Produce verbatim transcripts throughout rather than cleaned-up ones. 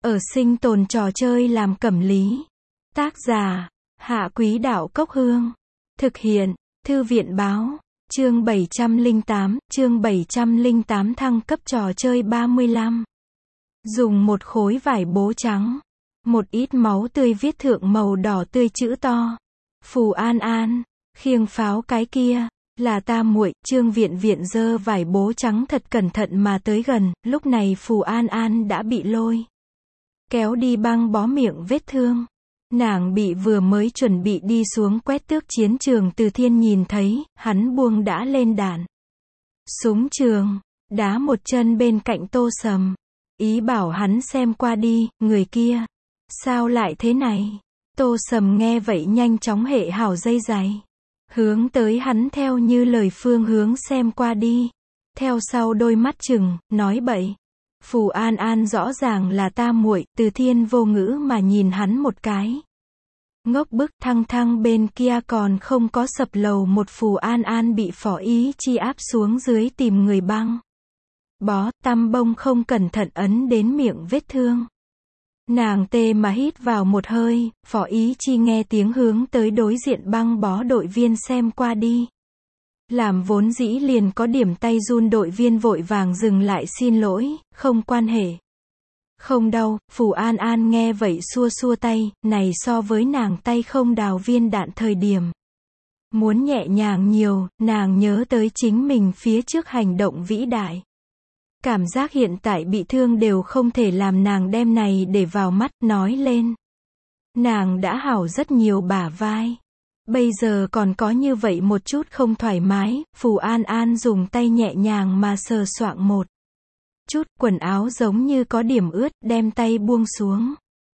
Ở sinh tồn trò chơi làm cẩm lý. Tác giả, Hạ Quý Đạo Cốc Hương. Thực hiện, Thư viện Báo. Chương bảy trăm lẻ tám, chương bảy trăm lẻ tám thăng cấp trò chơi ba mươi lăm. Dùng một khối vải bố trắng, một ít máu tươi viết thượng màu đỏ tươi chữ to. Phù An An, khiêng pháo cái kia, là ta muội. Trương Viện Viện giơ vải bố trắng thật cẩn thận mà tới gần, lúc này Phù An An đã bị lôi kéo đi băng bó miệng vết thương. Nàng bị vừa mới chuẩn bị đi xuống quét tước chiến trường Từ Thiên nhìn thấy, hắn buông đã lên đạn súng trường, đá một chân bên cạnh Tô Sầm, ý bảo hắn xem qua đi. Người kia, sao lại thế này? Tô Sầm nghe vậy nhanh chóng hệ hảo dây giày, hướng tới hắn theo như lời phương hướng xem qua đi, theo sau đôi mắt chừng, nói bậy. Phù An An rõ ràng là ta muội. Từ Thiên vô ngữ mà nhìn hắn một cái. Ngốc bức. Thăng thăng bên kia còn không có sập lầu một, Phù An An bị Phó Ý Chi áp xuống dưới tìm người băng bó, tăm bông không cẩn thận ấn đến miệng vết thương. Nàng tê mà hít vào một hơi. Phó Ý Chi nghe tiếng hướng tới đối diện băng bó đội viên xem qua đi. Làm vốn dĩ liền có điểm tay run đội viên vội vàng dừng lại xin lỗi, không quan hệ. Không đau. Phù An An nghe vậy xua xua tay, này so với nàng tay không đào viên đạn thời điểm muốn nhẹ nhàng nhiều. Nàng nhớ tới chính mình phía trước hành động vĩ đại. Cảm giác hiện tại bị thương đều không thể làm nàng đem này để vào mắt. Nói lên, nàng đã hảo rất nhiều bả vai, bây giờ còn có như vậy một chút không thoải mái. Phù An An dùng tay nhẹ nhàng mà sờ soạng một chút, quần áo giống như có điểm ướt, đem tay buông xuống.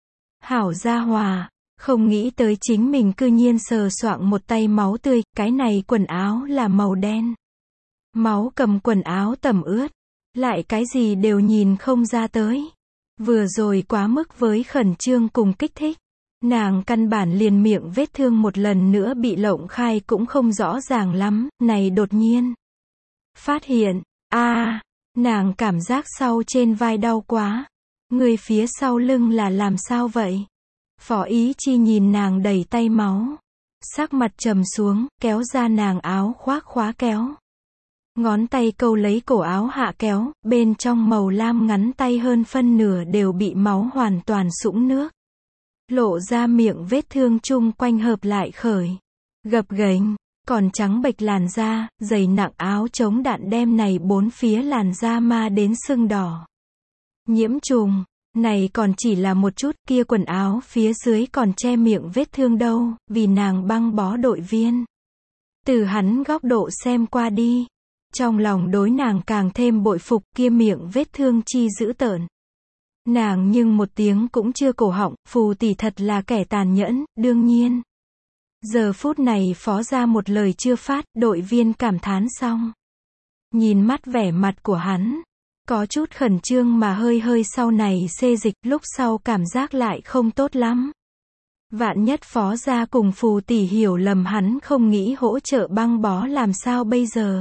Hảo gia hòa, không nghĩ tới chính mình cư nhiên sờ soạng một tay máu tươi, cái này quần áo là màu đen. Máu cầm quần áo tẩm ướt, lại cái gì đều nhìn không ra tới. Vừa rồi quá mức với khẩn trương cùng kích thích. Nàng căn bản liền miệng vết thương một lần nữa bị lộng khai cũng không rõ ràng lắm, này đột nhiên phát hiện, a à, nàng cảm giác sau trên vai đau quá. Người phía sau lưng là làm sao vậy? Phó Ý Chi nhìn nàng đầy tay máu, sắc mặt trầm xuống, kéo ra nàng áo khoác khóa kéo. Ngón tay câu lấy cổ áo hạ kéo, bên trong màu lam ngắn tay hơn phân nửa đều bị máu hoàn toàn sũng nước. Lộ ra miệng vết thương chung quanh hợp lại khởi, gập ghềnh, còn trắng bệch làn da, dày nặng áo chống đạn đem này bốn phía làn da ma đến sưng đỏ. Nhiễm trùng, này còn chỉ là một chút, kia quần áo phía dưới còn che miệng vết thương đâu, vì nàng băng bó đội viên. Từ hắn góc độ xem qua đi, trong lòng đối nàng càng thêm bội phục, kia miệng vết thương chi dữ tợn. Nàng nhưng một tiếng cũng chưa cổ họng. Phù tỷ thật là kẻ tàn nhẫn. Đương nhiên, giờ phút này phó ra một lời chưa phát, đội viên cảm thán xong, nhìn mắt vẻ mặt của hắn, có chút khẩn trương mà hơi hơi sau này xê dịch, lúc sau cảm giác lại không tốt lắm. Vạn nhất phó ra cùng Phù tỷ hiểu lầm hắn không nghĩ hỗ trợ băng bó làm sao bây giờ?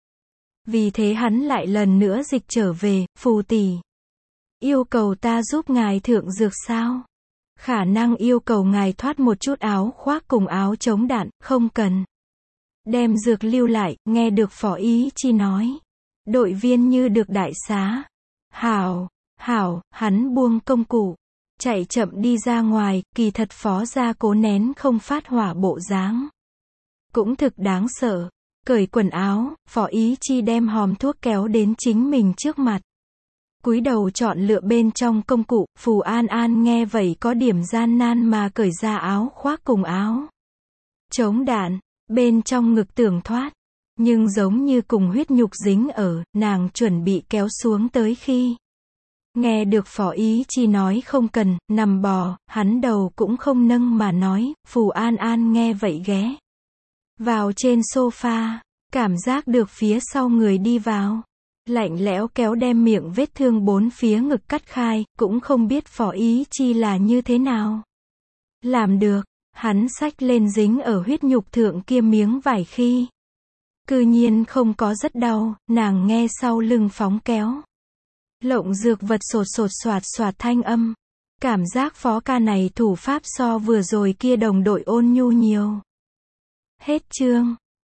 Vì thế hắn lại lần nữa dịch trở về. Phù tỷ, yêu cầu ta giúp ngài thượng dược sao? Khả năng yêu cầu ngài thoát một chút áo khoác cùng áo chống đạn, không cần đem dược lưu lại. Nghe được Phó Ý Chi nói, đội viên như được đại xá. Hảo, hảo, hắn buông công cụ, chạy chậm đi ra ngoài. Kỳ thật phó ra cố nén không phát hỏa bộ dáng cũng thực đáng sợ. Cởi quần áo, Phó Ý Chi đem hòm thuốc kéo đến chính mình trước mặt, cúi đầu chọn lựa bên trong công cụ. Phù An An nghe vậy có điểm gian nan mà cởi ra áo khoác cùng áo chống đạn, bên trong ngực tưởng thoát, nhưng giống như cùng huyết nhục dính ở. Nàng chuẩn bị kéo xuống tới khi nghe được Phó Ý Chi nói không cần, nằm bò, hắn đầu cũng không nâng mà nói. Phù An An nghe vậy ghé vào trên sofa, cảm giác được phía sau người đi vào, lạnh lẽo kéo đem miệng vết thương bốn phía ngực cắt khai, cũng không biết Phó Ý Chi là như thế nào làm được. Hắn xách lên dính ở huyết nhục thượng kia miếng vải khi cư nhiên không có rất đau. Nàng nghe sau lưng phóng kéo lộng dược vật sột sột soạt soạt thanh âm, Cảm giác phó ca này thủ pháp so vừa rồi kia đồng đội ôn nhu nhiều. Hết chương.